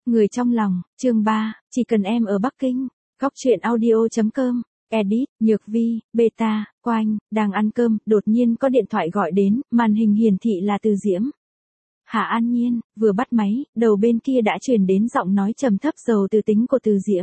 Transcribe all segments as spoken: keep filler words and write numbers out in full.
Người trong lòng, chương ba, chỉ cần em ở Bắc Kinh. Góc truyện audio.com, edit, Nhược Vi, beta, Quanh, đang ăn cơm, đột nhiên có điện thoại gọi đến, màn hình hiển thị là Từ Diễm. Hạ An Nhiên, vừa bắt máy, đầu bên kia đã truyền đến giọng nói trầm thấp giàu từ tính của Từ Diễm.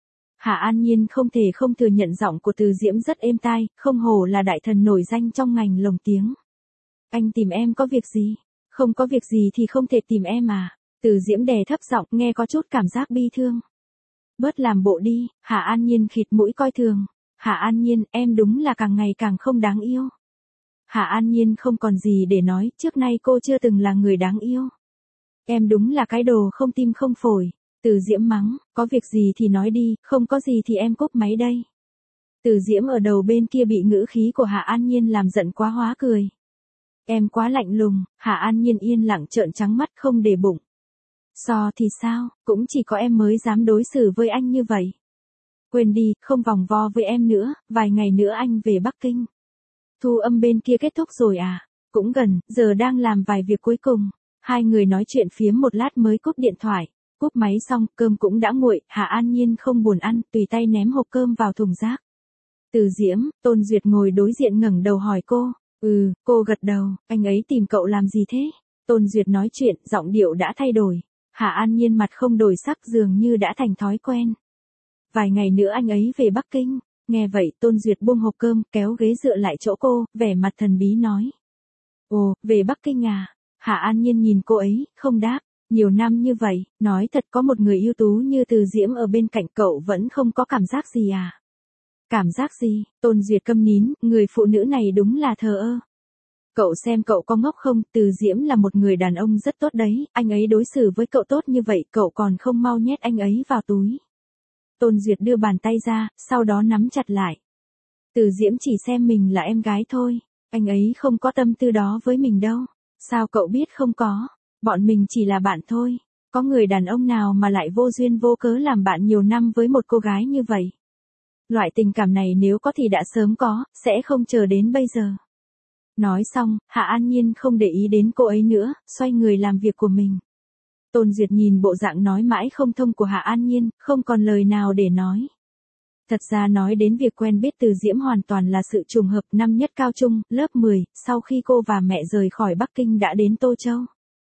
Hạ An Nhiên không thể không thừa nhận giọng của Từ Diễm rất êm tai, không hổ là đại thần nổi danh trong ngành lồng tiếng. Anh tìm em có việc gì? Không có việc gì thì không thể tìm em à? Từ Diễm đè thấp giọng, nghe có chút cảm giác bi thương. Bớt làm bộ đi, Hạ An Nhiên khịt mũi coi thường. Hạ An Nhiên, em đúng là càng ngày càng không đáng yêu. Hạ An Nhiên không còn gì để nói, trước nay cô chưa từng là người đáng yêu. Em đúng là cái đồ không tim không phổi. Từ Diễm mắng, có việc gì thì nói đi, không có gì thì em cúp máy đây. Từ Diễm ở đầu bên kia bị ngữ khí của Hạ An Nhiên làm giận quá hóa cười. Em quá lạnh lùng, Hạ An Nhiên yên lặng trợn trắng mắt không để bụng. So thì sao, cũng chỉ có em mới dám đối xử với anh như vậy. Quên đi, không vòng vo với em nữa, vài ngày nữa anh về Bắc Kinh. Thu âm bên kia kết thúc rồi à? Cũng gần, giờ đang làm vài việc cuối cùng. Hai người nói chuyện phiếm một lát mới cúp điện thoại. Cúp máy xong, cơm cũng đã nguội, Hạ An Nhiên không buồn ăn, tùy tay ném hộp cơm vào thùng rác. Từ Diễm, Tôn Duyệt ngồi đối diện ngẩng đầu hỏi cô. Ừ, cô gật đầu, anh ấy tìm cậu làm gì thế? Tôn Duyệt nói chuyện, giọng điệu đã thay đổi. Hạ An Nhiên mặt không đổi sắc dường như đã thành thói quen. Vài ngày nữa anh ấy về Bắc Kinh. Nghe vậy, Tôn Duyệt buông hộp cơm, kéo ghế dựa lại chỗ cô, vẻ mặt thần bí nói. Ồ, về Bắc Kinh à? Hạ An Nhiên nhìn cô ấy, không đáp. Nhiều năm như vậy, nói thật có một người ưu tú như Từ Diễm ở bên cạnh cậu vẫn không có cảm giác gì à? Cảm giác gì? Tôn Duyệt câm nín, người phụ nữ này đúng là thờ ơ. Cậu xem cậu có ngốc không, Từ Diễm là một người đàn ông rất tốt đấy, anh ấy đối xử với cậu tốt như vậy, cậu còn không mau nhét anh ấy vào túi. Tôn Duyệt đưa bàn tay ra, sau đó nắm chặt lại. Từ Diễm chỉ xem mình là em gái thôi, anh ấy không có tâm tư đó với mình đâu. Sao cậu biết không có? Bọn mình chỉ là bạn thôi. Có người đàn ông nào mà lại vô duyên vô cớ làm bạn nhiều năm với một cô gái như vậy? Loại tình cảm này nếu có thì đã sớm có, sẽ không chờ đến bây giờ. Nói xong, Hạ An Nhiên không để ý đến cô ấy nữa, xoay người làm việc của mình. Tôn Duyệt nhìn bộ dạng nói mãi không thông của Hạ An Nhiên, không còn lời nào để nói. Thật ra nói đến việc quen biết Từ Diễm hoàn toàn là sự trùng hợp. Năm nhất cao trung, lớp mười, sau khi cô và mẹ rời khỏi Bắc Kinh đã đến Tô Châu.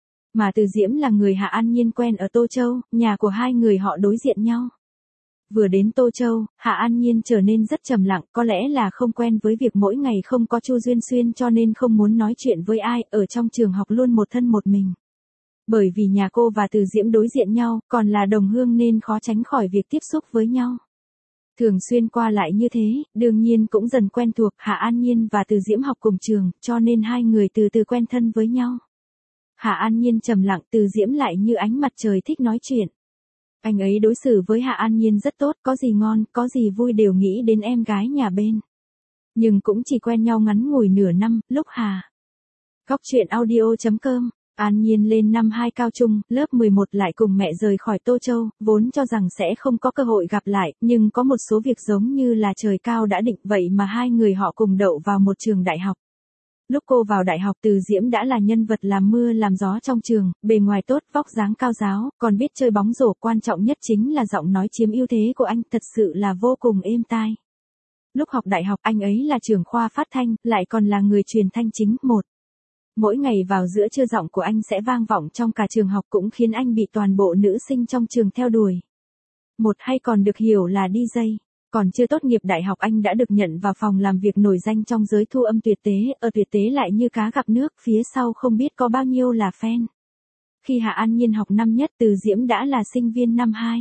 Mà Từ Diễm là người Hạ An Nhiên quen ở Tô Châu, nhà của hai người họ đối diện nhau. Vừa đến Tô Châu, Hạ An Nhiên trở nên rất trầm lặng, có lẽ là không quen với việc mỗi ngày không có Chu Duyên Xuyên cho nên không muốn nói chuyện với ai, ở trong trường học luôn một thân một mình. Bởi vì nhà cô và Từ Diễm đối diện nhau, còn là đồng hương nên khó tránh khỏi việc tiếp xúc với nhau. Thường xuyên qua lại như thế, đương nhiên cũng dần quen thuộc. Hạ An Nhiên và Từ Diễm học cùng trường, cho nên hai người từ từ quen thân với nhau. Hạ An Nhiên trầm lặng, Từ Diễm lại như ánh mặt trời thích nói chuyện. Anh ấy đối xử với Hạ An Nhiên rất tốt, có gì ngon, có gì vui đều nghĩ đến em gái nhà bên. Nhưng cũng chỉ quen nhau ngắn ngủi nửa năm, lúc Hà. Góc truyện audio.com, An Nhiên lên năm hai cao trung, lớp mười một lại cùng mẹ rời khỏi Tô Châu, vốn cho rằng sẽ không có cơ hội gặp lại, nhưng có một số việc giống như là trời cao đã định, vậy mà hai người họ cùng đậu vào một trường đại học. Lúc cô vào đại học, Từ Diễm đã là nhân vật làm mưa làm gió trong trường, bề ngoài tốt, vóc dáng cao ráo, còn biết chơi bóng rổ, quan trọng nhất chính là giọng nói chiếm ưu thế của anh, thật sự là vô cùng êm tai. Lúc học đại học, anh ấy là trưởng khoa phát thanh, lại còn là người truyền thanh chính một. Mỗi ngày vào giữa trưa giọng của anh sẽ vang vọng trong cả trường học, cũng khiến anh bị toàn bộ nữ sinh trong trường theo đuổi. Một hay còn được hiểu là đi jây. Còn chưa tốt nghiệp đại học anh đã được nhận vào phòng làm việc nổi danh trong giới thu âm Tuyệt Tế, ở Tuyệt Tế lại như cá gặp nước, phía sau không biết có bao nhiêu là fan. Khi Hạ An Nhiên học năm nhất, Từ Diễm đã là sinh viên năm hai.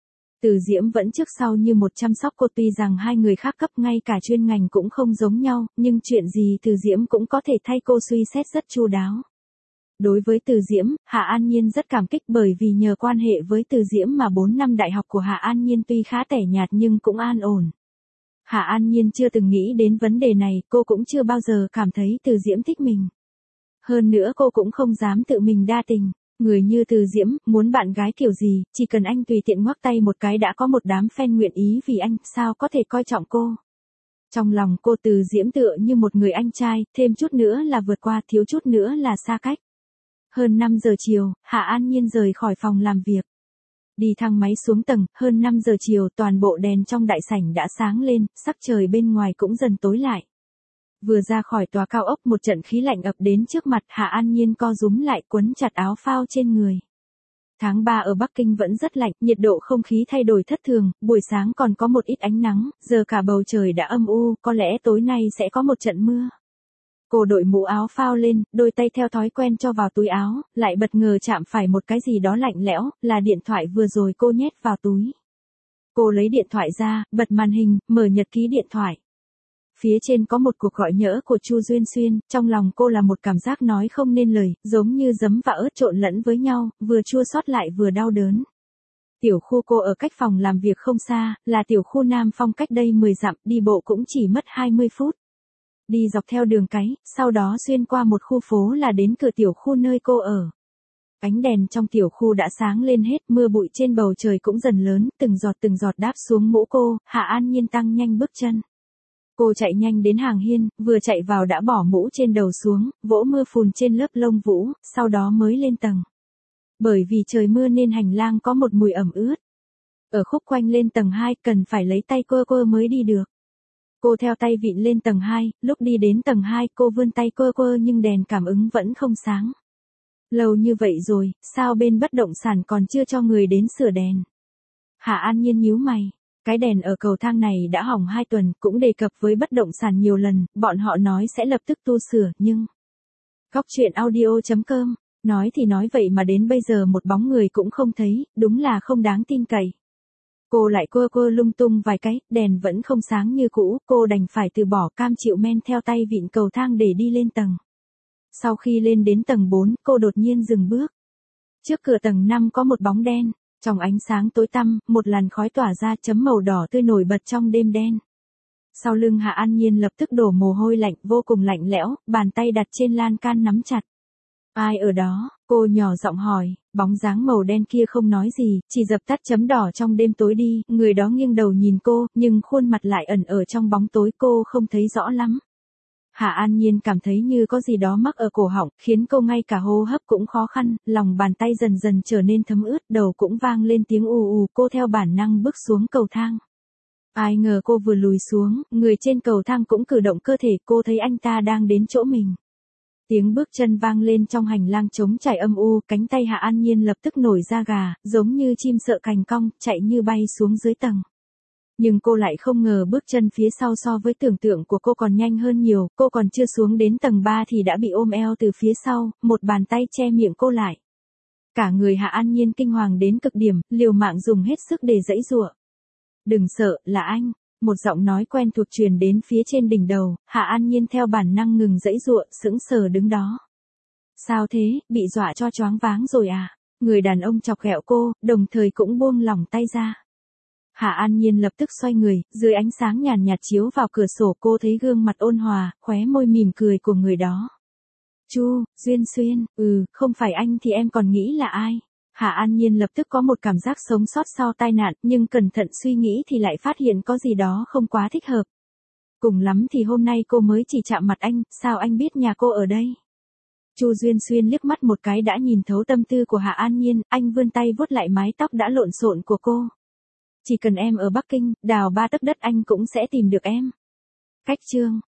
Từ Diễm vẫn trước sau như một chăm sóc cô, tuy rằng hai người khác cấp ngay cả chuyên ngành cũng không giống nhau, nhưng chuyện gì Từ Diễm cũng có thể thay cô suy xét rất chu đáo. Đối với Từ Diễm, Hạ An Nhiên rất cảm kích bởi vì nhờ quan hệ với Từ Diễm mà bốn năm đại học của Hạ An Nhiên tuy khá tẻ nhạt nhưng cũng an ổn. Hạ An Nhiên chưa từng nghĩ đến vấn đề này, cô cũng chưa bao giờ cảm thấy Từ Diễm thích mình. Hơn nữa cô cũng không dám tự mình đa tình. Người như Từ Diễm, muốn bạn gái kiểu gì, chỉ cần anh tùy tiện ngoắc tay một cái đã có một đám fan nguyện ý vì anh, sao có thể coi trọng cô. Trong lòng cô, Từ Diễm tựa như một người anh trai, thêm chút nữa là vượt qua, thiếu chút nữa là xa cách. Hơn năm giờ chiều, Hạ An Nhiên rời khỏi phòng làm việc. Đi thang máy xuống tầng, hơn năm giờ chiều toàn bộ đèn trong đại sảnh đã sáng lên, sắc trời bên ngoài cũng dần tối lại. Vừa ra khỏi tòa cao ốc một trận khí lạnh ập đến trước mặt, Hạ An Nhiên co rúm lại quấn chặt áo phao trên người. Tháng ba ở Bắc Kinh vẫn rất lạnh, nhiệt độ không khí thay đổi thất thường, buổi sáng còn có một ít ánh nắng, giờ cả bầu trời đã âm u, có lẽ tối nay sẽ có một trận mưa. Cô đội mũ áo phao lên, đôi tay theo thói quen cho vào túi áo, lại bất ngờ chạm phải một cái gì đó lạnh lẽo, là điện thoại vừa rồi cô nhét vào túi. Cô lấy điện thoại ra, bật màn hình, mở nhật ký điện thoại. Phía trên có một cuộc gọi nhỡ của Chu Duyên Xuyên, trong lòng cô là một cảm giác nói không nên lời, giống như giấm và ớt trộn lẫn với nhau, vừa chua xót lại vừa đau đớn. Tiểu khu cô ở cách phòng làm việc không xa, là tiểu khu Nam Phong cách đây mười dặm, đi bộ cũng chỉ mất hai mươi phút. Đi dọc theo đường cái, sau đó xuyên qua một khu phố là đến cửa tiểu khu nơi cô ở. Ánh đèn trong tiểu khu đã sáng lên hết, mưa bụi trên bầu trời cũng dần lớn, từng giọt từng giọt đáp xuống mũ cô, Hạ An Nhiên tăng nhanh bước chân. Cô chạy nhanh đến hàng hiên, vừa chạy vào đã bỏ mũ trên đầu xuống, vỗ mưa phùn trên lớp lông vũ, sau đó mới lên tầng. Bởi vì trời mưa nên hành lang có một mùi ẩm ướt. Ở khúc quanh lên tầng hai cần phải lấy tay quơ quơ mới đi được. Cô theo tay vịn lên tầng hai, lúc đi đến tầng hai cô vươn tay quơ quơ nhưng đèn cảm ứng vẫn không sáng. Lâu như vậy rồi, sao bên bất động sản còn chưa cho người đến sửa đèn? Hạ An Nhiên nhíu mày. Cái đèn ở cầu thang này đã hỏng hai tuần, cũng đề cập với bất động sản nhiều lần, bọn họ nói sẽ lập tức tu sửa, nhưng... Góc truyện audio chấm com, nói thì nói vậy mà đến bây giờ một bóng người cũng không thấy, đúng là không đáng tin cậy. Cô lại quơ quơ lung tung vài cái, đèn vẫn không sáng như cũ, cô đành phải từ bỏ cam chịu men theo tay vịn cầu thang để đi lên tầng. Sau khi lên đến tầng bốn, cô đột nhiên dừng bước. Trước cửa tầng năm có một bóng đen. Trong ánh sáng tối tăm, một làn khói tỏa ra chấm màu đỏ tươi nổi bật trong đêm đen. Sau lưng Hạ An Nhiên lập tức đổ mồ hôi lạnh, vô cùng lạnh lẽo, bàn tay đặt trên lan can nắm chặt. Ai ở đó? Cô nhỏ giọng hỏi, bóng dáng màu đen kia không nói gì, chỉ dập tắt chấm đỏ trong đêm tối đi, người đó nghiêng đầu nhìn cô, nhưng khuôn mặt lại ẩn ở trong bóng tối cô không thấy rõ lắm. Hạ An Nhiên cảm thấy như có gì đó mắc ở cổ họng, khiến cô ngay cả hô hấp cũng khó khăn, lòng bàn tay dần dần trở nên thấm ướt, đầu cũng vang lên tiếng ù ù, cô theo bản năng bước xuống cầu thang. Ai ngờ cô vừa lùi xuống, người trên cầu thang cũng cử động cơ thể, cô thấy anh ta đang đến chỗ mình. Tiếng bước chân vang lên trong hành lang trống trải âm u, cánh tay Hạ An Nhiên lập tức nổi da gà, giống như chim sợ cành cong, chạy như bay xuống dưới tầng. Nhưng cô lại không ngờ bước chân phía sau so với tưởng tượng của cô còn nhanh hơn nhiều, cô còn chưa xuống đến tầng ba thì đã bị ôm eo từ phía sau, một bàn tay che miệng cô lại. Cả người Hạ An Nhiên kinh hoàng đến cực điểm, liều mạng dùng hết sức để giãy giụa. Đừng sợ, là anh. Một giọng nói quen thuộc truyền đến phía trên đỉnh đầu, Hạ An Nhiên theo bản năng ngừng giãy giụa, sững sờ đứng đó. Sao thế, bị dọa cho choáng váng rồi à? Người đàn ông chọc ghẹo cô, đồng thời cũng buông lỏng tay ra. Hạ An Nhiên lập tức xoay người, dưới ánh sáng nhàn nhạt chiếu vào cửa sổ cô thấy gương mặt ôn hòa, khóe môi mỉm cười của người đó. Chu, Duyên Xuyên, ừ, không phải anh thì em còn nghĩ là ai? Hạ An Nhiên lập tức có một cảm giác sống sót sau tai nạn, nhưng cẩn thận suy nghĩ thì lại phát hiện có gì đó không quá thích hợp. Cùng lắm thì hôm nay cô mới chỉ chạm mặt anh, sao anh biết nhà cô ở đây? Chu Duyên Xuyên liếc mắt một cái đã nhìn thấu tâm tư của Hạ An Nhiên, anh vươn tay vuốt lại mái tóc đã lộn xộn của cô. Chỉ cần em ở Bắc Kinh, đào ba tấc đất anh cũng sẽ tìm được em. Cách chương